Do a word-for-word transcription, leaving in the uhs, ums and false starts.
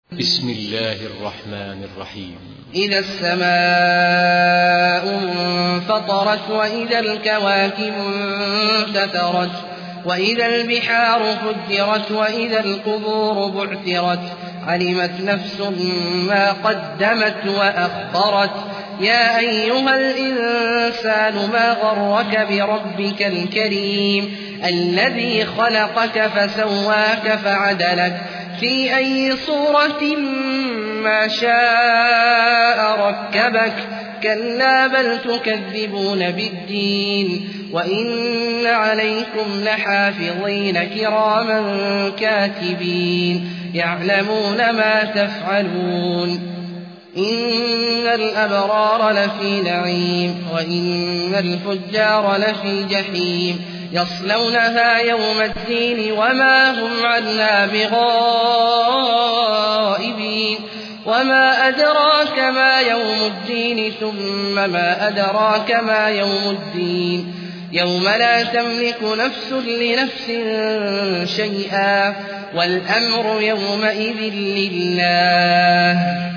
بسم الله الرحمن الرحيم. إذا السماء انفطرت وإذا الكواكب انتثرت وإذا البحار فجرت وإذا القبور بعثرت علمت نفس ما قدمت وأخرت يا أيها الإنسان ما غرك بربك الكريم الذي خلقك فسواك فعدلك في أي صورة ما شاء ركبك كلا بل تكذبون بالدين وإن عليكم لحافظين كراما كاتبين يعلمون ما تفعلون إن الأبرار لفي نعيم وإن الفجار لفي جحيم يصلونها يوم الدين وما هم عنها بغائبين وما أدراك ما يوم الدين ثم ما أدراك ما يوم الدين يوم لا تملك نفس لنفس شيئا والأمر يومئذ لله